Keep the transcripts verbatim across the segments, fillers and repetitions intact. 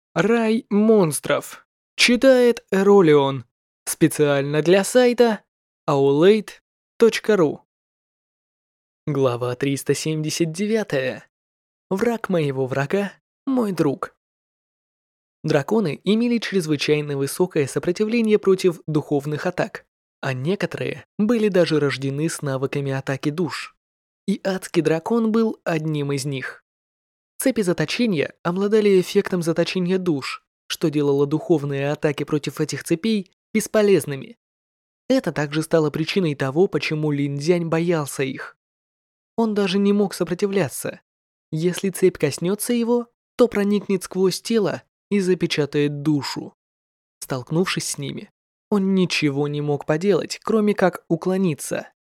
Рай монстров. Читает Эролион. Специально для сайта аулейт точка ру. Глава триста семьдесят девять. Враг моего врага – мой друг. Драконы имели чрезвычайно высокое сопротивление против духовных атак, а некоторые были даже рождены с навыками атаки душ. И адский дракон был одним из них. Цепи заточения обладали эффектом заточения душ, что делало духовные атаки против этих цепей бесполезными. Это также стало причиной того, почему Линь-Дзянь боялся их. Он даже не мог сопротивляться. Если цепь коснется его, то проникнет сквозь тело и запечатает душу. Столкнувшись с ними, он ничего не мог поделать, кроме как уклониться.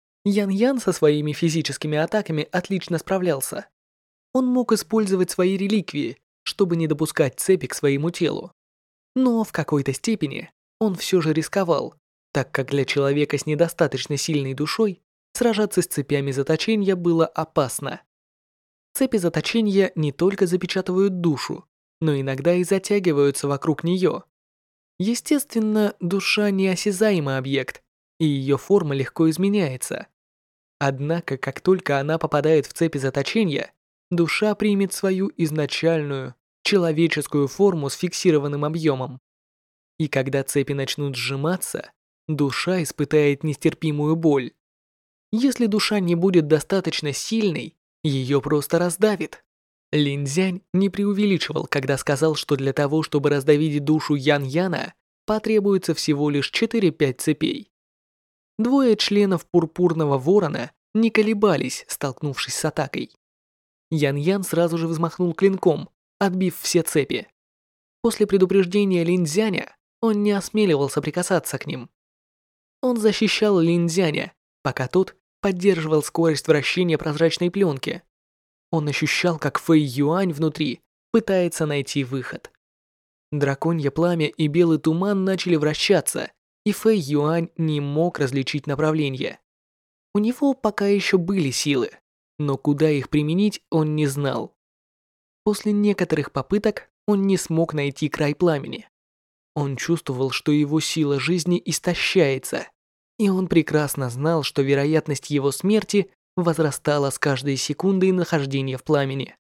Ян-Ян со своими физическими атаками отлично справлялся. Он мог использовать свои реликвии, чтобы не допускать цепи к своему телу. Но в какой-то степени он все же рисковал, так как для человека с недостаточно сильной душой сражаться с цепями заточения было опасно. Цепи заточения не только запечатывают душу, но иногда и затягиваются вокруг нее. Естественно, душа неосязаемый объект, и ее форма легко изменяется. Однако, как только она попадает в цепи заточения, душа примет свою изначальную, человеческую форму с фиксированным объемом. И когда цепи начнут сжиматься, душа испытает нестерпимую боль. Если душа не будет достаточно сильной, ее просто раздавит. Линь-Дзянь не преувеличивал, когда сказал, что для того, чтобы раздавить душу Ян-Яна, потребуется всего лишь четыре-пять цепей. Двое членов Пурпурного Ворона не колебались, столкнувшись с атакой. Ян-Ян сразу же взмахнул клинком, отбив все цепи. После предупреждения Линь-Дзяня он не осмеливался прикасаться к ним. Он защищал Линь-Дзяня, пока тот поддерживал скорость вращения прозрачной пленки. Он ощущал, как Фэй Юань внутри пытается найти выход. Драконье пламя и белый туман начали вращаться, и Фэй Юань не мог различить направление. У него пока еще были силы, но куда их применить он не знал. После некоторых попыток он не смог найти край пламени. Он чувствовал, что его сила жизни истощается, и он прекрасно знал, что вероятность его смерти возрастала с каждой секундой нахождения в пламени.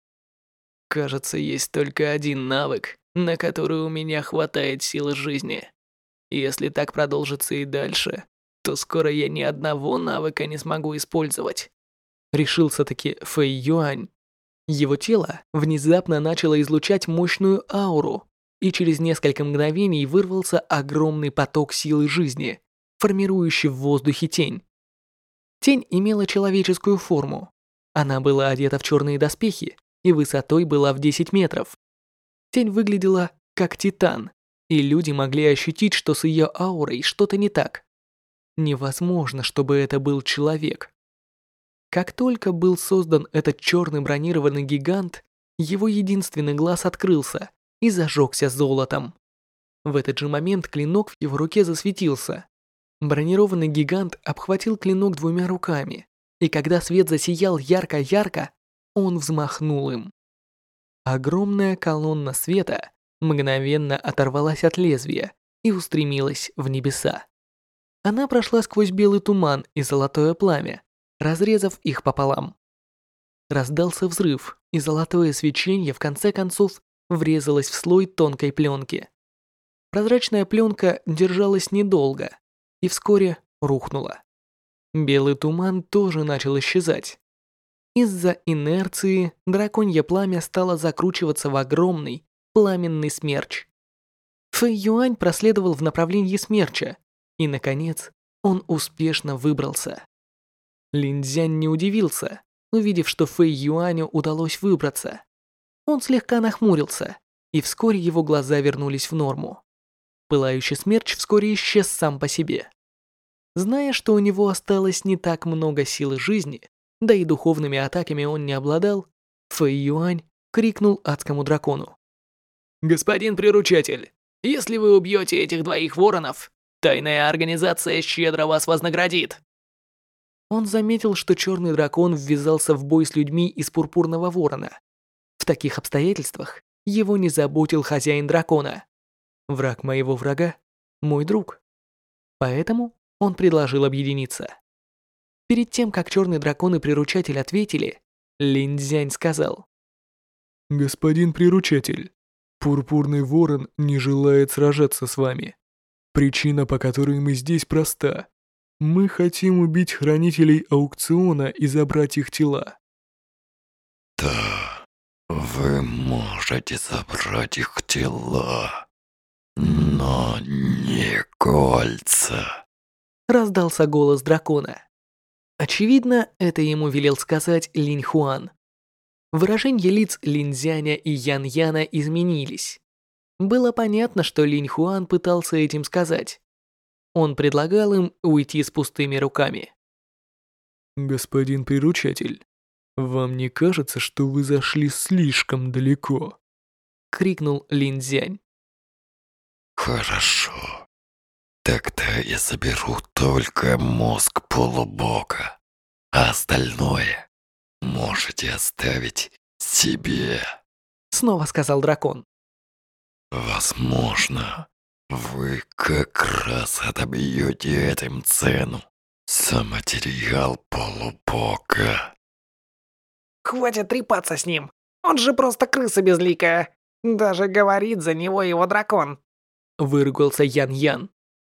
Кажется, есть только один навык, на который у меня хватает силы жизни. Если так продолжится и дальше, то скоро я ни одного навыка не смогу использовать. Решился-таки Фэй Юань. Его тело внезапно начало излучать мощную ауру, и через несколько мгновений вырвался огромный поток силы жизни, формирующий в воздухе тень. Тень имела человеческую форму. Она была одета в черные доспехи и высотой была в десять метров. Тень выглядела как титан, и люди могли ощутить, что с ее аурой что-то не так. Невозможно, чтобы это был человек. Как только был создан этот черный бронированный гигант, его единственный глаз открылся и зажегся золотом. В этот же момент клинок в его руке засветился. Бронированный гигант обхватил клинок двумя руками, и когда свет засиял ярко-ярко, он взмахнул им. Огромная колонна света мгновенно оторвалась от лезвия и устремилась в небеса. Она прошла сквозь белый туман и золотое пламя, разрезав их пополам. Раздался взрыв, и золотое свечение в конце концов врезалось в слой тонкой пленки. Прозрачная пленка держалась недолго и вскоре рухнула. Белый туман тоже начал исчезать. Из-за инерции драконье пламя стало закручиваться в огромный пламенный смерч. Фэй Юань проследовал в направлении смерча, и, наконец, он успешно выбрался. Линь-Дзянь не удивился, увидев, что Фэй Юаню удалось выбраться. Он слегка нахмурился, и вскоре его глаза вернулись в норму. Пылающий смерч вскоре исчез сам по себе. Зная, что у него осталось не так много силы жизни, да и духовными атаками он не обладал, Фэй Юань крикнул адскому дракону. «Господин приручатель, если вы убьете этих двоих воронов, тайная организация щедро вас вознаградит». Он заметил, что черный дракон ввязался в бой с людьми из Пурпурного Ворона. В таких обстоятельствах его не заботил хозяин дракона. Враг моего врага – мой друг. Поэтому он предложил объединиться. Перед тем, как черный дракон и приручатель ответили, Линь Цзянь сказал: «Господин приручатель, Пурпурный Ворон не желает сражаться с вами. Причина, по которой мы здесь, проста. Мы хотим убить хранителей аукциона и забрать их тела». «Да, вы можете забрать их тела, но не кольца», — раздался голос дракона. Очевидно, это ему велел сказать Линь Хуан. Выражения лиц Линь Цзяня и Ян Яна изменились. Было понятно, что Линь Хуан пытался этим сказать. Он предлагал им уйти с пустыми руками. «Господин приручатель, вам не кажется, что вы зашли слишком далеко?» — крикнул Линь Цзянь. «Хорошо. Тогда я заберу только мозг полубога, а остальное можете оставить себе», — снова сказал дракон. «Возможно, вы как раз отобьете этим цену за материал полубога». «Хватит трепаться с ним. Он же просто крыса безликая. Даже говорит за него его дракон», — выругался Ян Ян.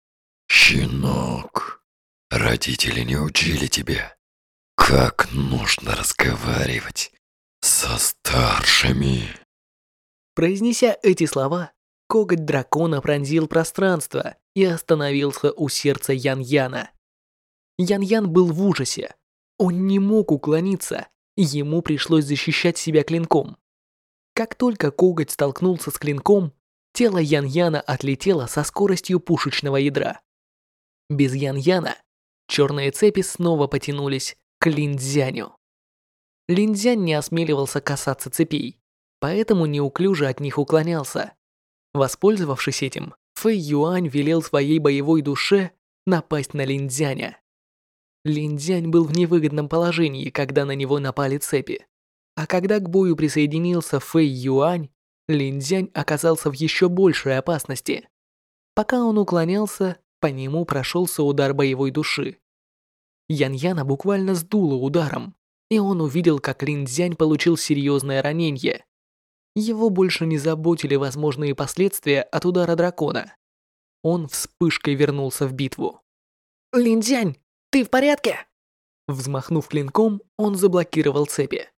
«Щенок, родители не учили тебя, как нужно разговаривать со старшими». Произнеся эти слова, коготь дракона пронзил пространство и остановился у сердца Ян Яна. Ян Ян был в ужасе. Он не мог уклониться, ему пришлось защищать себя клинком. Как только коготь столкнулся с клинком, тело Ян Яна отлетело со скоростью пушечного ядра. Без Ян Яна черные цепи снова потянулись к Линь Цзяню. Линь Цзянь не осмеливался касаться цепей, поэтому неуклюже от них уклонялся. Воспользовавшись этим, Фэй Юань велел своей боевой душе напасть на Линь Цзяня. Линь Цзянь был в невыгодном положении, когда на него напали цепи. А когда к бою присоединился Фэй Юань, Линь Цзянь оказался в еще большей опасности. Пока он уклонялся, по нему прошелся удар боевой души. Ян Яна буквально сдуло ударом, и он увидел, как Линь Цзянь получил серьезное ранение. Его больше не заботили возможные последствия от удара дракона. Он вспышкой вернулся в битву. «Линь Цзянь, ты в порядке?» Взмахнув клинком, он заблокировал цепи.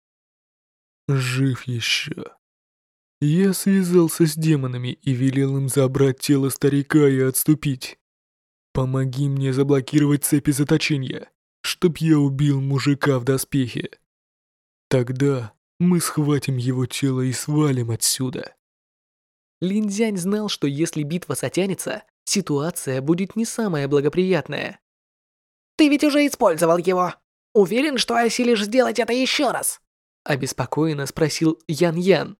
«Жив еще. Я связался с демонами и велел им забрать тело старика и отступить. Помоги мне заблокировать цепи заточения, чтоб я убил мужика в доспехе. Тогда мы схватим его тело и свалим отсюда». Линь Цзянь знал, что если битва затянется, ситуация будет не самая благоприятная. «Ты ведь уже использовал его. Уверен, что осилишь сделать это еще раз?» — обеспокоенно спросил Ян Ян.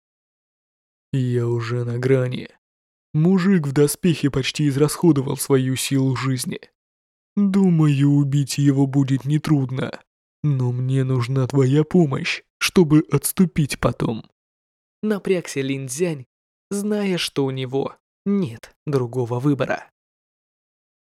«Я уже на грани. Мужик в доспехе почти израсходовал свою силу жизни. Думаю, убить его будет нетрудно, но мне нужна твоя помощь, чтобы отступить потом». Напрягся Линь Цзянь, зная, что у него нет другого выбора.